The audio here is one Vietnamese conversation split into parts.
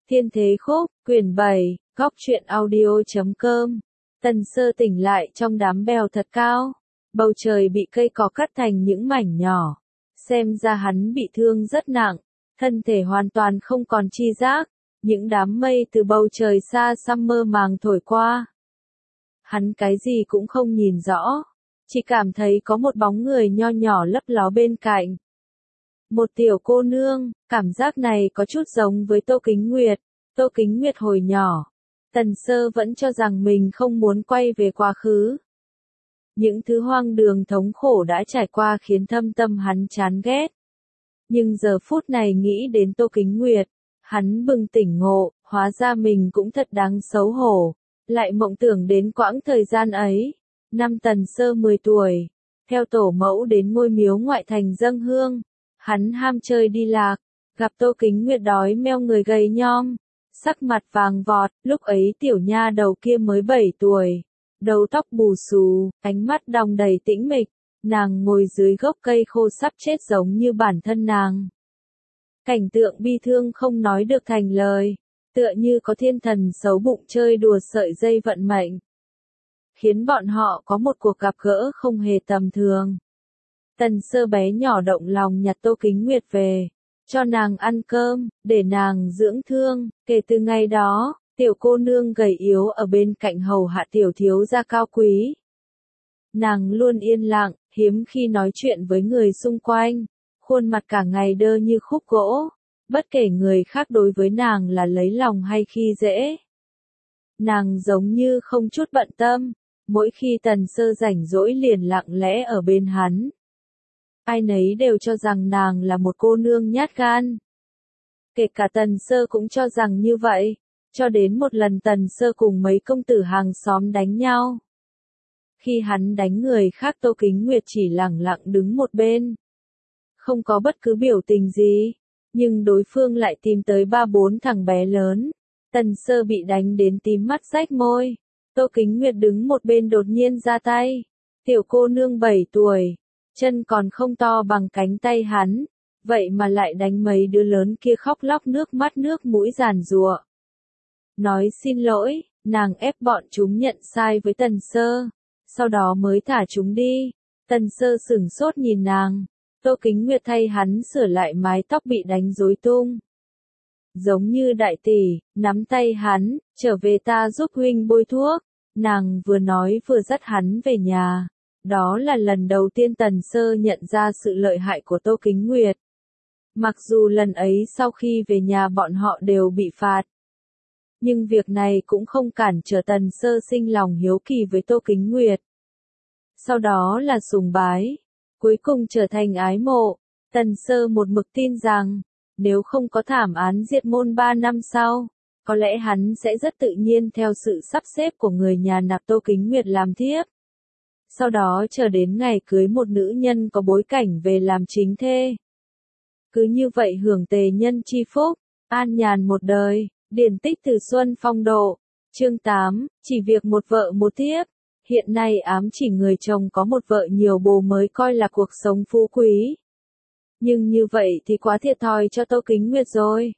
Thiên Thế Khúc, quyển 7, góc truyện audio.com. Tần Sơ tỉnh lại trong đám bèo thật cao. Bầu trời bị cây cỏ cắt thành những mảnh nhỏ. Xem ra hắn bị thương rất nặng. Thân thể hoàn toàn không còn chi giác. Những đám mây từ bầu trời xa xăm mơ màng thổi qua. Hắn cái gì cũng không nhìn rõ. Chỉ cảm thấy có một bóng người nho nhỏ lấp ló bên cạnh. Một tiểu cô nương, cảm giác này có chút giống với Tô Kính Nguyệt. Tô Kính Nguyệt hồi nhỏ. Tần Sơ vẫn cho rằng mình không muốn quay về quá khứ. Những thứ hoang đường thống khổ đã trải qua khiến thâm tâm hắn chán ghét. Nhưng giờ phút này nghĩ đến Tô Kính Nguyệt, hắn bừng tỉnh ngộ, hóa ra mình cũng thật đáng xấu hổ. Lại mộng tưởng đến quãng thời gian ấy. Năm Tần Sơ 10 tuổi, theo tổ mẫu đến ngôi miếu ngoại thành dâng hương. Hắn ham chơi đi lạc, gặp Tô Kính Nguyệt đói meo người gầy nhom, sắc mặt vàng vọt, lúc ấy tiểu nha đầu kia mới 7 tuổi, đầu tóc bù xù, ánh mắt đong đầy tĩnh mịch, nàng ngồi dưới gốc cây khô sắp chết giống như bản thân nàng. Cảnh tượng bi thương không nói được thành lời, tựa như có thiên thần xấu bụng chơi đùa sợi dây vận mệnh, khiến bọn họ có một cuộc gặp gỡ không hề tầm thường. Tần Sơ bé nhỏ động lòng nhặt Tô Kính Nguyệt về, cho nàng ăn cơm, để nàng dưỡng thương. Kể từ ngày đó, tiểu cô nương gầy yếu ở bên cạnh hầu hạ tiểu thiếu gia cao quý. Nàng luôn yên lặng, hiếm khi nói chuyện với người xung quanh, khuôn mặt cả ngày đơ như khúc gỗ, bất kể người khác đối với nàng là lấy lòng hay khi dễ. Nàng giống như không chút bận tâm, mỗi khi Tần Sơ rảnh rỗi liền lặng lẽ ở bên hắn. Ai nấy đều cho rằng nàng là một cô nương nhát gan. Kể cả Tần Sơ cũng cho rằng như vậy, cho đến một lần Tần Sơ cùng mấy công tử hàng xóm đánh nhau. Khi hắn đánh người khác Tô Kính Nguyệt chỉ lẳng lặng đứng một bên. Không có bất cứ biểu tình gì, nhưng đối phương lại tìm tới 3-4 thằng bé lớn. Tần Sơ bị đánh đến tím mắt rách môi. Tô Kính Nguyệt đứng một bên đột nhiên ra tay. Tiểu cô nương 7 tuổi. Chân còn không to bằng cánh tay hắn, vậy mà lại đánh mấy đứa lớn kia khóc lóc nước mắt nước mũi giàn giụa. Nói xin lỗi, nàng ép bọn chúng nhận sai với Tần Sơ, sau đó mới thả chúng đi. Tần Sơ sửng sốt nhìn nàng, Tô Kính Nguyệt thay hắn sửa lại mái tóc bị đánh rối tung. Giống như đại tỷ, nắm tay hắn, trở về ta giúp huynh bôi thuốc, nàng vừa nói vừa dắt hắn về nhà. Đó là lần đầu tiên Tần Sơ nhận ra sự lợi hại của Tô Kính Nguyệt. Mặc dù lần ấy sau khi về nhà bọn họ đều bị phạt. Nhưng việc này cũng không cản trở Tần Sơ sinh lòng hiếu kỳ với Tô Kính Nguyệt. Sau đó là sùng bái. Cuối cùng trở thành ái mộ. Tần Sơ một mực tin rằng, nếu không có thảm án diệt môn 3 năm sau, có lẽ hắn sẽ rất tự nhiên theo sự sắp xếp của người nhà nạp Tô Kính Nguyệt làm thiếp. Sau đó chờ đến ngày cưới một nữ nhân có bối cảnh về làm chính thê. Cứ như vậy hưởng tề nhân chi phúc, an nhàn một đời. Điển tích từ Xuân Phong Độ. Chương 8, chỉ việc một vợ một thiếp. Hiện nay ám chỉ người chồng có một vợ nhiều bồ mới coi là cuộc sống phú quý. Nhưng như vậy thì quá thiệt thòi cho Tô Kính Nguyệt rồi.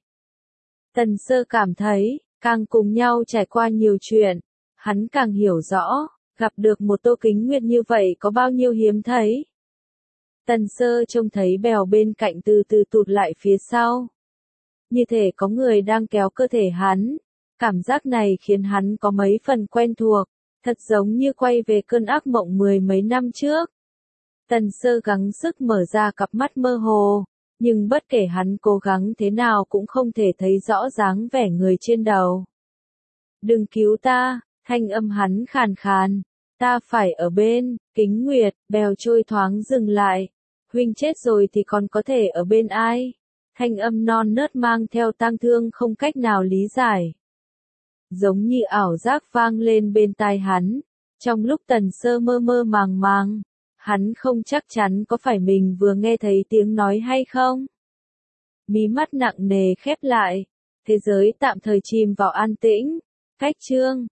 Tần Sơ cảm thấy, càng cùng nhau trải qua nhiều chuyện, hắn càng hiểu rõ. Gặp được một Tô Kính Nguyệt như vậy có bao nhiêu hiếm thấy. Tần Sơ trông thấy bèo bên cạnh từ từ tụt lại phía sau. Như thể có người đang kéo cơ thể hắn. Cảm giác này khiến hắn có mấy phần quen thuộc. Thật giống như quay về cơn ác mộng 10 mấy năm trước. Tần Sơ gắng sức mở ra cặp mắt mơ hồ. Nhưng bất kể hắn cố gắng thế nào cũng không thể thấy rõ dáng vẻ người trên đầu. Đừng cứu ta, thanh âm hắn khàn khàn. Ta phải ở bên, Kính Nguyệt, bèo trôi thoáng dừng lại. Huynh chết rồi thì còn có thể ở bên ai? Thanh âm non nớt mang theo tang thương không cách nào lý giải. Giống như ảo giác vang lên bên tai hắn. Trong lúc Tần Sơ mơ mơ màng màng, hắn không chắc chắn có phải mình vừa nghe thấy tiếng nói hay không. Mí mắt nặng nề khép lại, thế giới tạm thời chìm vào an tĩnh. Cách chương